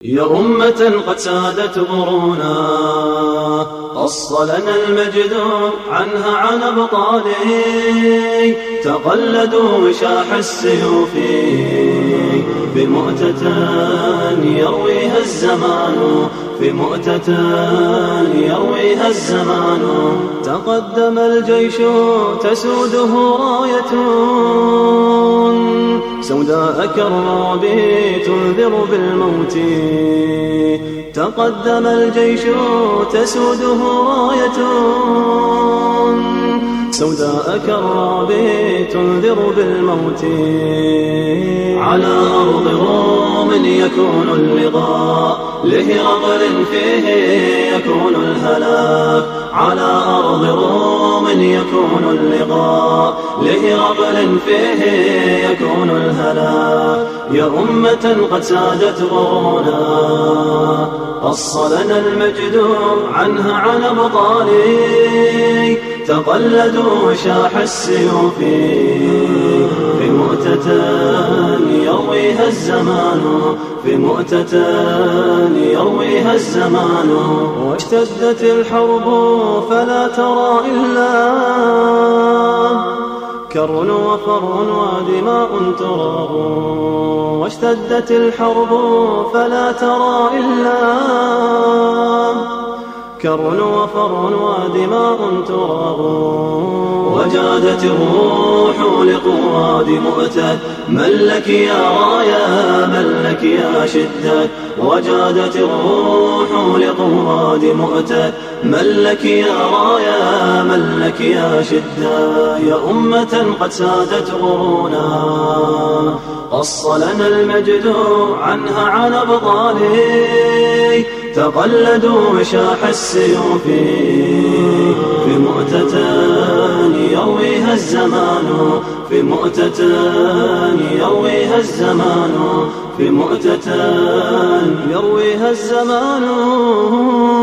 يا أمة قد سادت غرونا، قص لنا المجد عنها عن أبطاله، تقلدوا وشاح السيوف بمؤتة يرويها الزمان، في مؤتة يرويها الزمان. تقدم الجيش تسوده راية سوداء كالرعب تنذر بالموت. تقدم الجيش تسوده راية سوداء كالرعب تنذر بالموت. على أرض روم يكون اللقاء، لهرقل فيه يكون الهلاك. على أرض روم يكون اللقاء، لهرقل فيه يكون الهلاك. يا أمة قد سادت غرونا، قص لنا المجد عنها عن أبطاله، تقلدوا شاح السيوف في مؤتة يرويها الزمان، في مؤتة يرويها الزمان. واشتدت الحرب فلا ترى إلا كر وفر ودماء تراب. واشتدت الحرب فلا ترى إلا كر وفر ودماء تراب. وجادت الروح لقواد مؤتة، من لك يا رايا من لك يا شدة. وجادت الروح لقواد مؤتة، من لك يا رايا من لك يا شدة. يا أمة قد سادت غرونا، قص لنا المجد عنها عن أبطاله، تقلدوا شاح السيوف في مؤتة يرويها الزمان، في مؤتة يرويها الزمان، في مؤتة يرويها الزمان.